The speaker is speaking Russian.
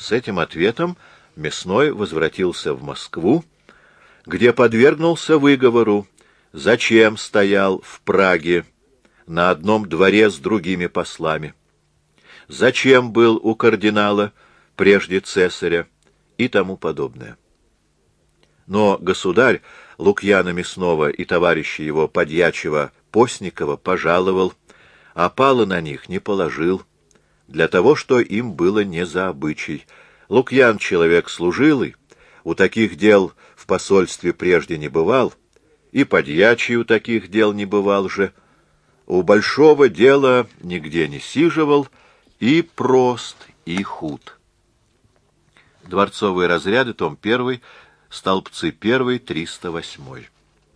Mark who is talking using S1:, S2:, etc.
S1: С этим ответом Мясной возвратился в Москву, где подвергнулся выговору, зачем стоял в Праге на одном дворе с другими послами, зачем был у кардинала прежде цесаря и тому подобное. Но государь Лукьяна Мясного и товарища его подьячего Постникова пожаловал, а пала на них не положил, для того, что им было не за обычай. Лукьян человек служилый, у таких дел в посольстве прежде не бывал, и подьячий у таких дел не бывал же, у большого дела нигде не сиживал, и прост, и худ. Дворцовые разряды, том 1, столбцы 1, 308.